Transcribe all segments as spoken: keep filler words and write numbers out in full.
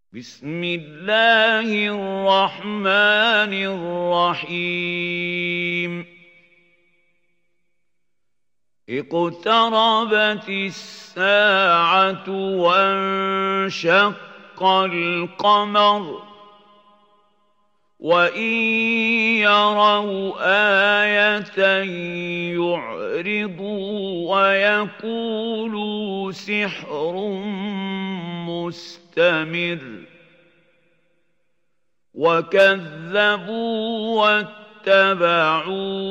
بسم الله الرحمن الرحيم اقتربت الساعة وانشق القمر وإن يروا آية يعرضوا ويقولوا سحر مستمر وكذبوا واتبعوا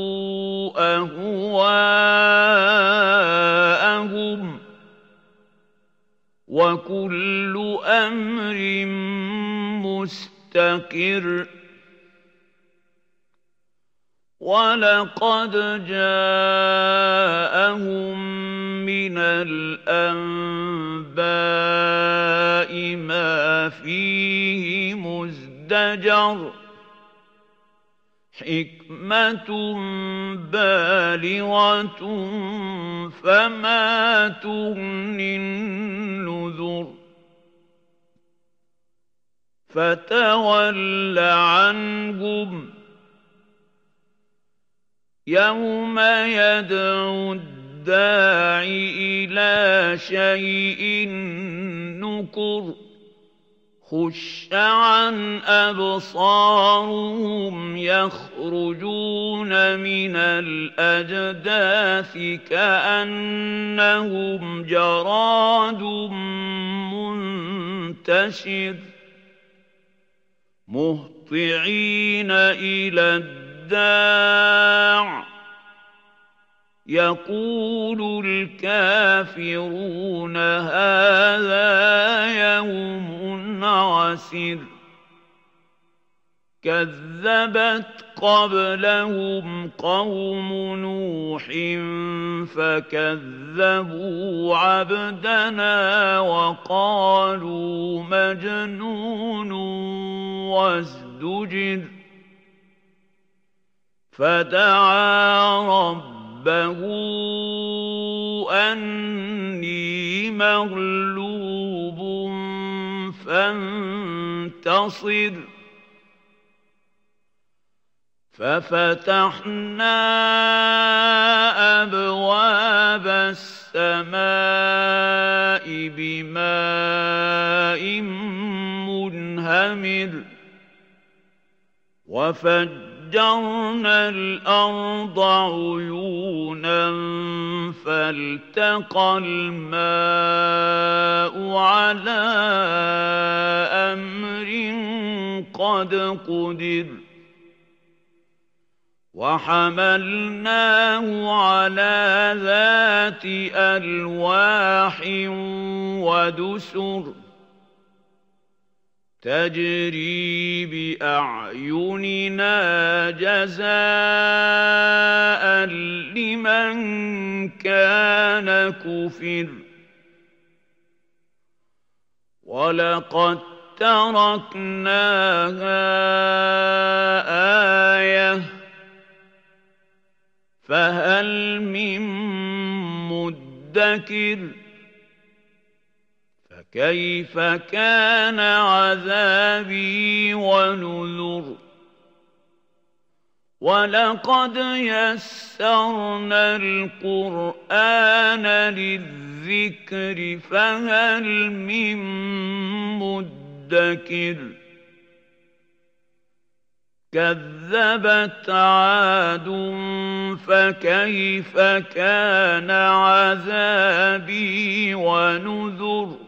أهواءهم وكل أمر مستقر ولقد جاءهم من الأنباء ما فيه مزدجر حكمة بالغة فما تغني النذر فتول عنهم يوم يدعو الداعي إلى شيء نكر خش عن أبصارهم يخرجون من الأجداث كأنهم جراد منتشر مهطعين إلى الداع يقول الكافرون هذا يوم عسر كذبت قبلهم قوم نوح فكذبوا عبدنا وقالوا مجنون وازدجر فدعا ربه أني مغلوب فانتصر ففتحنا أبواب السماء بماء منهمر وفجرنا الأرض عيونا فالتقى الماء على أمر قد قدر وحملناه على ذات ألواح ودسر تجري بأعيننا جزاء لمن كان كفر ولقد تركناها آية فهل من مدكر فكيف كان عذابي ونذر ولقد يسرنا القرآن للذكر فهل من مدكر كذبت عاد فكيف كان عذابي ونذر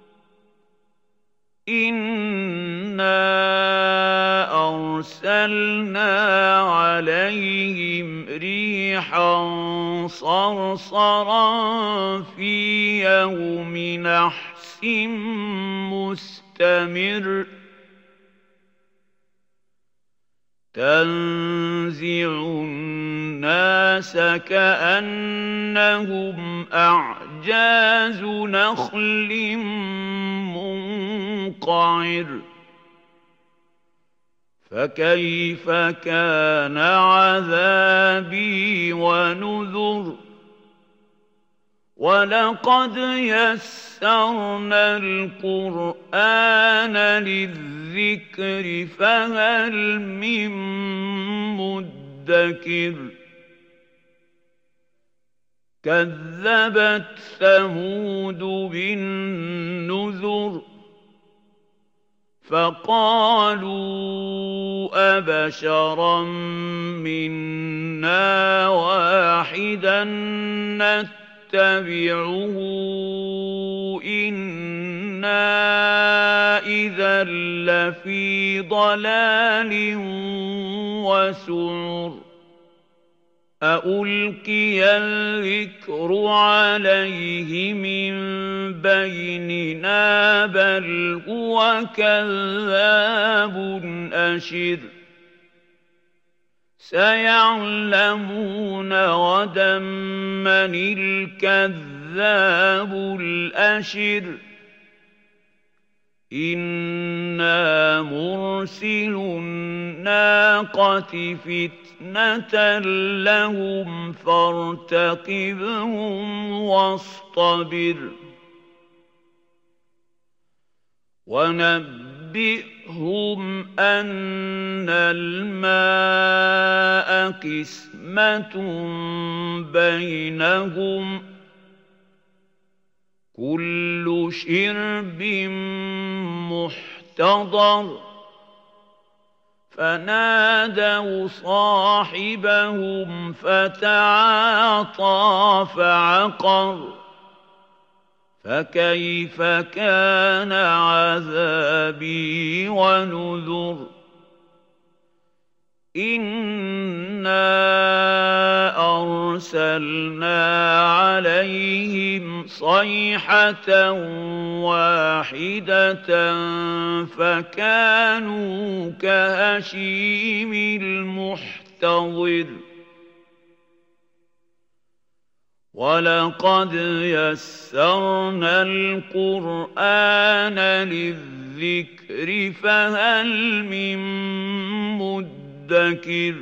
إنا أرسلنا عليهم ريحا صرصرا في يوم نحس مستمر تنزع الناس كأنهم أعجاز نخل منقعر فكيف كان عذابي ونذر وَلَقَدْ يَسَّرْنَا الْقُرْآنَ لِلذِّكْرِ فَهَلْ مِن مُّدَّكِرٍ كَذَّبَتْ ثَمُودُ بِالنُّذُرِ فَقَالُوا أَبَشَرًا مِّنَّا وَاحِدًا نَّتَّبِعُهُ إِنَّا إِذًا لَّفِي ضَلَالٍ وَسُعُرٍ أَأُلْقِيَ الذِّكْرُ عَلَيْهِ مِن بَيْنِنَا بَلْ هُوَ كَذَّابٌ أَشِرٌ سَيَعْلَمُونَ غَدًا مَّنِ الْكَذَّابُ الْأَشِرُ إِنَّا مُرْسِلُو النَّاقَةِ فِتْنَةً لَّهُمْ فَارْتَقِبْهُمْ وَاصْطَبِرْ وَنَبِّئْهُمْ أَنَّ الْمَاءَ قِسْمَةٌ بَيْنَهُمْ كُلُّ شِرْبٍ مُّحْتَضَرٌ فَنَادَوْا صَاحِبَهُمْ فَتَعَاطَىٰ فَعَقَرَ فَكَيْفَ كَانَ عَذَابِي وَنُذُرِ إِنَّا أَرْسَلْنَا عَلَيْهِمْ صَيْحَةً وَاحِدَةً فَكَانُوا كَهَشِيمِ الْمُحْتَظِرِ وَلَقَدْ يَسَّرْنَا الْقُرْآنَ لِلذِّكْرِ فَهَلْ مِن مُّدَّكِرٍ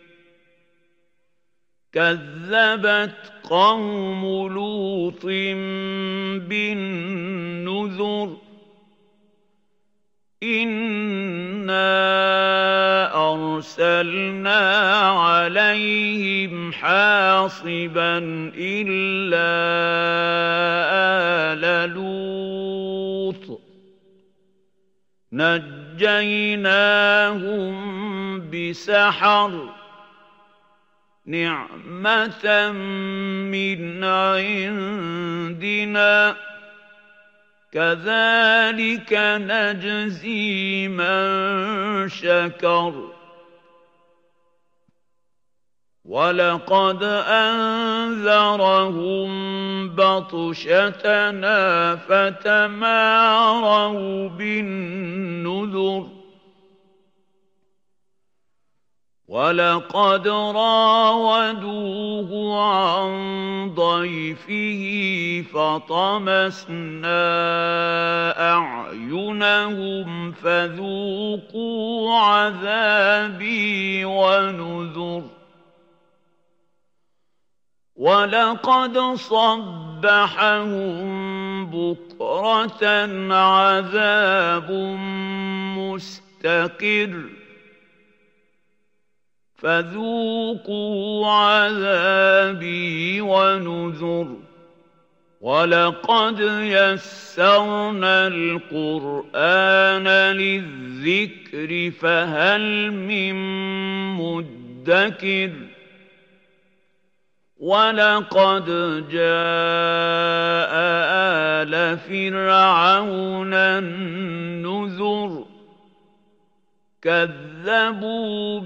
كَذَّبَتْ قَوْمُ لُوطٍ بِالنُّذُرِ إِنَّا أَرْسَلْنَا عَلَيْهِمْ حَاصِبًا إِلَّا آلَ لُوطٍ نَجَّيْنَاهُم بِسَحَرٍ نِعْمَةً مِّنْ عِندِنَا كَذَٰلِكَ نَجْزِي مَن شَكَرَ وَلَقَدْ أَنذَرَهُم بَطْشَتَنَا فَتَمَارَوْا بِالنُّذُرِ وَلَقَدْ رَاوَدُوهُ عَن ضَيْفِهِ فَطَمَسْنَا أَعْيُنَهُمْ فَذُوقُوا عَذَابِي وَنُذُرِ وَلَقَدْ صَبَّحَهُم بُكْرَةً عَذَابٌ مُّسْتَقِرٌّ فَذُوقُوا عَذَابِي وَنُذُرِ وَلَقَدْ يَسَّرْنَا الْقُرْآنَ لِلذِّكْرِ فَهَلْ مِن مُّدَّكِرٍ وَلَقَدْ جَاءَ آلَ فِرْعَوْنَ النُّذُرُ كَذَّبُوا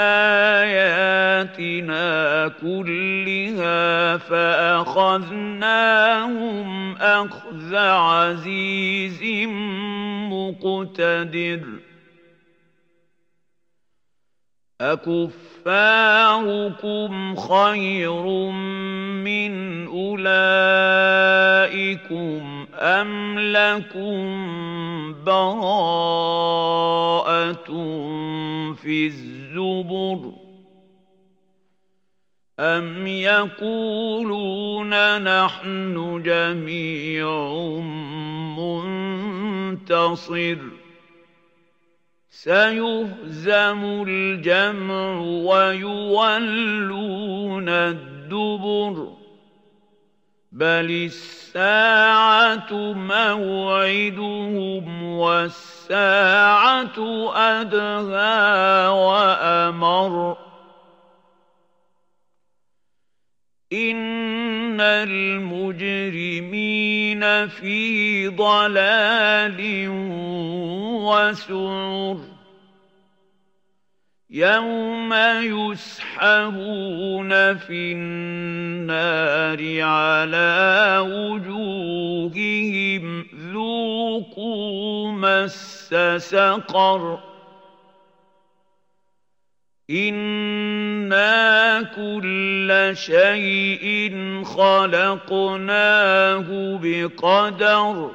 بِآيَاتِنَا كُلِّهَا فَأَخَذْنَاهُمْ أَخْذَ عَزِيزٍ مُّقْتَدِرٍ أَكُفَّارُكُمْ خَيْرٌ مِّنْ أُولَٰئِكُمْ أَمْ لَكُمْ بَرَاءَةٌ فِي الزُّبُرِ أَمْ يَقُولُونَ نَحْنُ جَمِيعٌ مُّنتَصِرٌ سَيُهْزَمُ الْجَمْعُ وَيُوَلُّونَ الدُّبُرَ بَلِ السَّاعَةُ مَوْعِدُهُمْ وَالسَّاعَةُ أَدْهَىٰ وَأَمَرُّ إِنَّ الْمُجْرِمِينَ فِي ضَلَالٍ وَسُعُرٍ يَوْمَ يُسْحَبُونَ فِي النَّارِ عَلَىٰ وُجُوهِهِمْ ذُوقُوا مَسَّ سَقَرَ إِنَّا كُلَّ شَيْءٍ خَلَقْنَاهُ بِقَدَرٍ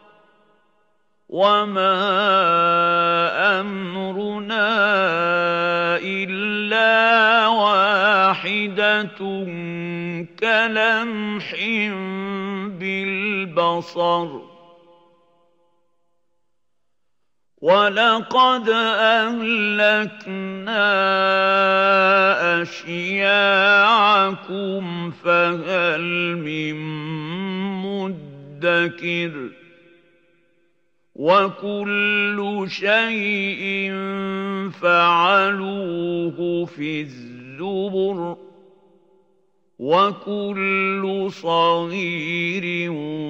وَمَا أَمْرُنَا إِلَّا وَاحِدَةٌ كَلَمْحٍ بِالْبَصَرِ وَلَقَدْ أَهْلَكْنَا أَشْيَاعَكُمْ فَهَلْ مِن مُّدَّكِرٍ وَكُلُّ شَيْءٍ فَعَلُوهُ فِي الزُّبُرِ وَكُلُّ صَغِيرٍ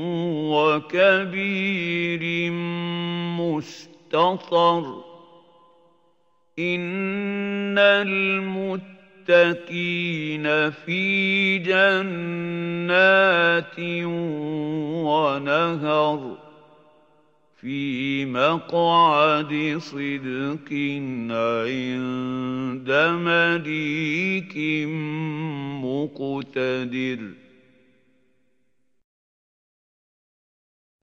وَكَبِيرٍ مُّسْتَطَرٍ إِنَّ الْمُتَّقِينَ فِي جَنَّاتٍ وَنَهَرٍ فِي مَقْعَدِ صِدْقٍ عِندَ مَلِيكٍ مُّقْتَدِرٍ